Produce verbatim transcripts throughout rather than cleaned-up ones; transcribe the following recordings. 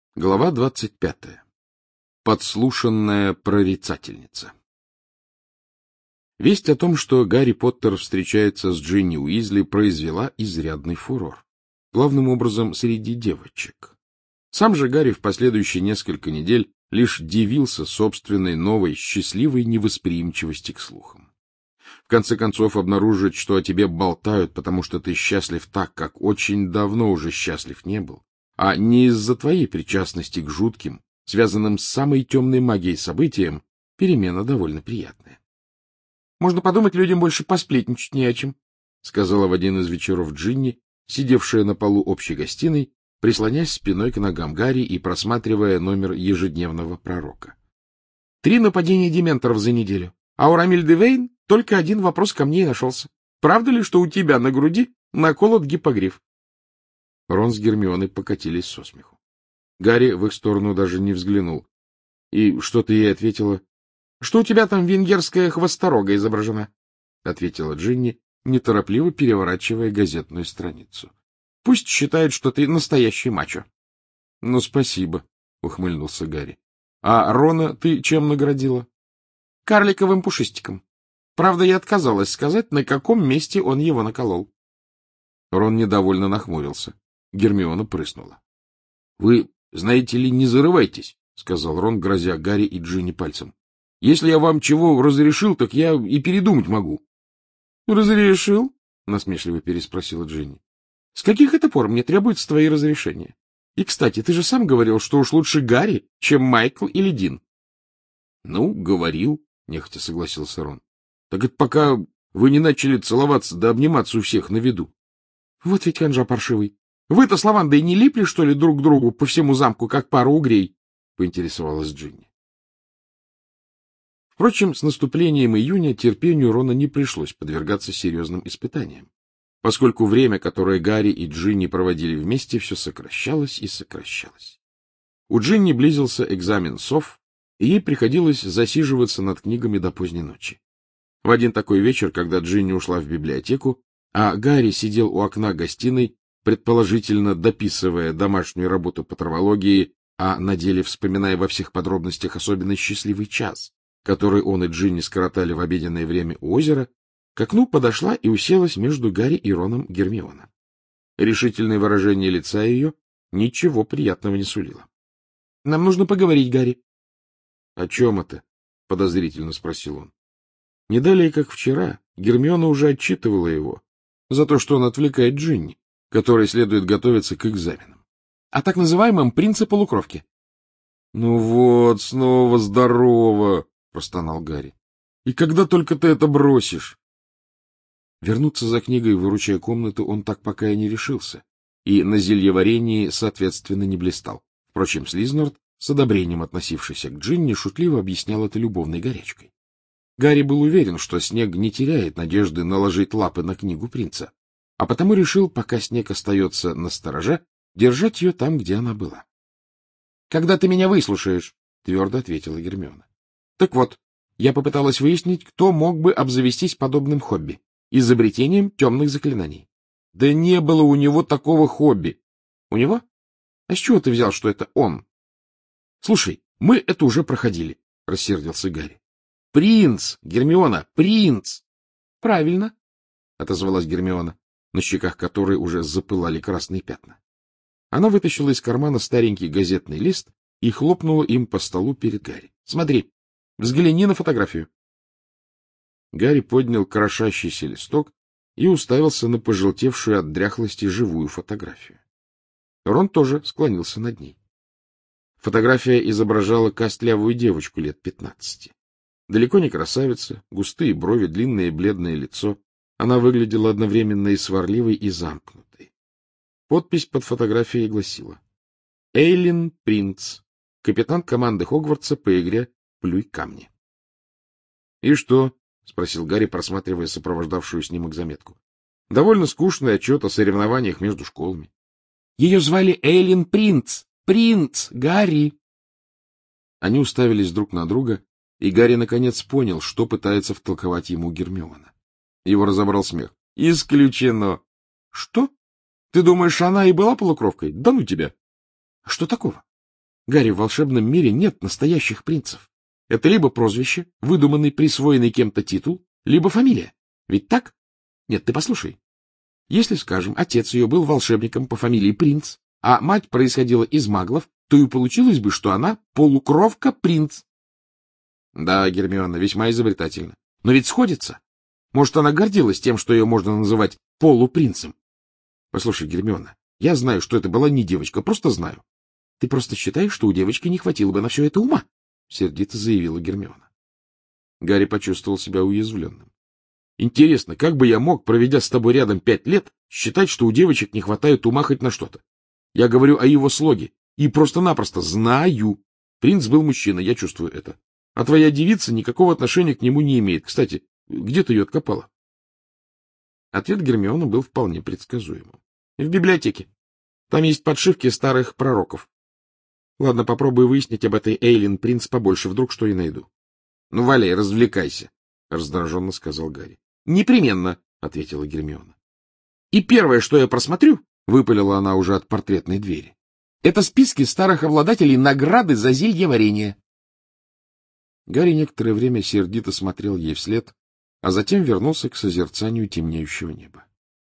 Глава двадцать пятая. Подслушанная прорицательница. Весть о том, что Гарри Поттер встречается с Джинни Уизли, произвела изрядный фурор. Главным образом среди девочек. Сам же Гарри в последующие несколько недель лишь дивился собственной новой, счастливой невосприимчивости к слухам. В конце концов, обнаружить, что о тебе болтают, потому что ты счастлив так, как очень давно уже счастлив не был, а не из-за твоей причастности к жутким, связанным с самой темной магией событиям, перемена довольно приятная. — Можно подумать, людям больше посплетничать не о чем, — сказала в один из вечеров Джинни, сидевшая на полу общей гостиной, прислонясь спиной к ногам Гарри и просматривая номер ежедневного пророка. — Три нападения дементоров за неделю, а у Рамильды Вейн только один вопрос ко мне и нашелся. Правда ли, что у тебя на груди наколот гиппогриф? Рон с Гермионой покатились со смеху. Гарри в их сторону даже не взглянул. И что ты ей ответила? — Что у тебя там венгерская хвосторога изображена? — ответила Джинни, неторопливо переворачивая газетную страницу. — Пусть считают, что ты настоящий мачо. — Ну, спасибо, — ухмыльнулся Гарри. — А Рона ты чем наградила? — Карликовым пушистиком. Правда, я отказалась сказать, на каком месте он его наколол. Рон недовольно нахмурился. Гермиона прыснула. — Вы, знаете ли, не зарывайтесь, — сказал Рон, грозя Гарри и Джинни пальцем. — Если я вам чего разрешил, так я и передумать могу. — Разрешил? — насмешливо переспросила Джинни. — С каких это пор мне требуются твои разрешения? И, кстати, ты же сам говорил, что уж лучше Гарри, чем Майкл или Дин. — Ну, говорил, — нехотя согласился Рон. — Так это пока вы не начали целоваться да обниматься у всех на виду. — Вот ведь ханжа паршивый. Вы-то с Лавандой не липли, что ли, друг к другу по всему замку, как пара угрей? — поинтересовалась Джинни. Впрочем, с наступлением июня терпению Рона не пришлось подвергаться серьезным испытаниям, поскольку время, которое Гарри и Джинни проводили вместе, все сокращалось и сокращалось. У Джинни близился экзамен сов, и ей приходилось засиживаться над книгами до поздней ночи. В один такой вечер, когда Джинни ушла в библиотеку, а Гарри сидел у окна гостиной, предположительно дописывая домашнюю работу по травологии, а на деле вспоминая во всех подробностях особенно счастливый час, который он и Джинни скоротали в обеденное время у озера, к окну подошла и уселась между Гарри и Роном Гермиона. Решительное выражение лица ее ничего приятного не сулило. — Нам нужно поговорить, Гарри. — О чем это? — подозрительно спросил он. Не далее, как вчера, Гермиона уже отчитывала его за то, что он отвлекает Джинни, которой следует готовиться к экзаменам. — О так называемом принце полукровки. — Ну вот, снова здорово, — простонал Гарри. — И когда только ты это бросишь? Вернуться за книгой, выручая комнату, он так пока и не решился, и на зельеварении, соответственно, не блистал. Впрочем, Слизнорд, с одобрением относившийся к Джинни, шутливо объяснял это любовной горячкой. Гарри был уверен, что Снег не теряет надежды наложить лапы на книгу принца, а потому решил, пока Снег остается настороже, держать ее там, где она была. — Когда ты меня выслушаешь, — твердо ответила Гермиона. — Так вот, я попыталась выяснить, кто мог бы обзавестись подобным хобби — изобретением темных заклинаний. — Да не было у него такого хобби. — У него? А с чего ты взял, что это он? — Слушай, мы это уже проходили, — рассердился Гарри. — Принц, Гермиона, принц! — Правильно, — отозвалась Гермиона, на щеках которой уже запылали красные пятна. Она вытащила из кармана старенький газетный лист и хлопнула им по столу перед Гарри. — Смотри, взгляни на фотографию. Гарри поднял крошащийся листок и уставился на пожелтевшую от дряхлости живую фотографию. Рон тоже склонился над ней. Фотография изображала костлявую девочку лет пятнадцати. Далеко не красавица, густые брови, длинное бледное лицо. Она выглядела одновременно и сварливой, и замкнутой. Подпись под фотографией гласила: Эйлин Принц, капитан команды Хогвартса по игре «Плюй камни». — И что? — спросил Гарри, просматривая сопровождавшую снимок заметку. — Довольно скучный отчет о соревнованиях между школами. — Ее звали Эйлин Принц! Принц! Гарри! Они уставились друг на друга, и Гарри наконец понял, что пытается втолковать ему Гермиона. Его разобрал смех. — Исключено! — Что? Ты думаешь, она и была полукровкой? Да ну тебя! — Что такого? Гарри, в волшебном мире нет настоящих принцев. Это либо прозвище, выдуманный, присвоенный кем-то титул, либо фамилия. Ведь так? Нет, ты послушай. Если, скажем, отец ее был волшебником по фамилии Принц, а мать происходила из маглов, то и получилось бы, что она полукровка-принц. Да, Гермиона, весьма изобретательна. Но ведь сходится. Может, она гордилась тем, что ее можно называть полупринцем. Послушай, Гермиона, я знаю, что это была не девочка, просто знаю. Ты просто считаешь, что у девочки не хватило бы на все это ума, — сердито заявила Гермиона. Гарри почувствовал себя уязвленным. Интересно, как бы я мог, проведя с тобой рядом пять лет, считать, что у девочек не хватает ума хоть на что-то? Я говорю о его слоге. И просто-напросто знаю. Принц был мужчина, я чувствую это. А твоя девица никакого отношения к нему не имеет. Кстати, где ты ее откопала? Ответ Гермионы был вполне предсказуемым. В библиотеке. Там есть подшивки старых пророков. Ладно, попробую выяснить об этой Эйлин Принц побольше, вдруг что и найду. — Ну, валяй, развлекайся, — раздраженно сказал Гарри. — Непременно, — ответила Гермиона. — И первое, что я просмотрю, — выпалила она уже от портретной двери, — это списки старых обладателей награды за зельеварение. Гарри некоторое время сердито смотрел ей вслед, а затем вернулся к созерцанию темнеющего неба.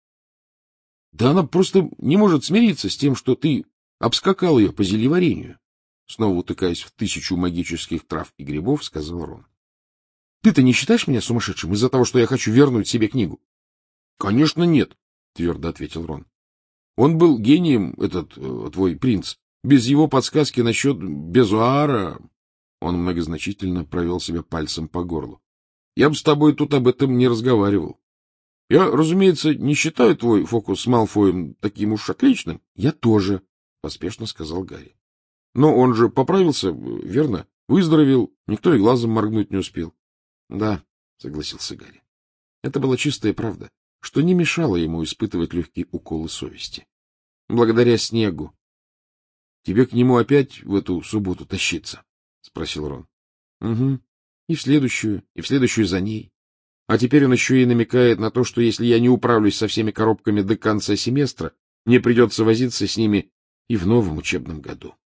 — Да она просто не может смириться с тем, что ты обскакал ее по зельеварению, — снова утыкаясь в тысячу магических трав и грибов, сказал Рон. — Ты-то не считаешь меня сумасшедшим из-за того, что я хочу вернуть себе книгу? — Конечно, нет, — твердо ответил Рон. — Он был гением, этот э, твой принц. Без его подсказки насчет Безуара... Он многозначительно провел себя пальцем по горлу. Я бы с тобой тут об этом не разговаривал. Я, разумеется, не считаю твой фокус с Малфоем таким уж отличным. — Я тоже, — поспешно сказал Гарри. — Но он же поправился, верно? Выздоровел, никто и глазом моргнуть не успел. — Да, — согласился Гарри. Это была чистая правда, что не мешало ему испытывать легкие уколы совести. Благодаря снегу. — Тебе к нему опять в эту субботу тащиться? — спросил Рон. — Угу. И в следующую, и в следующую за ней. А теперь он еще и намекает на то, что если я не управлюсь со всеми коробками до конца семестра, мне придется возиться с ними и в новом учебном году.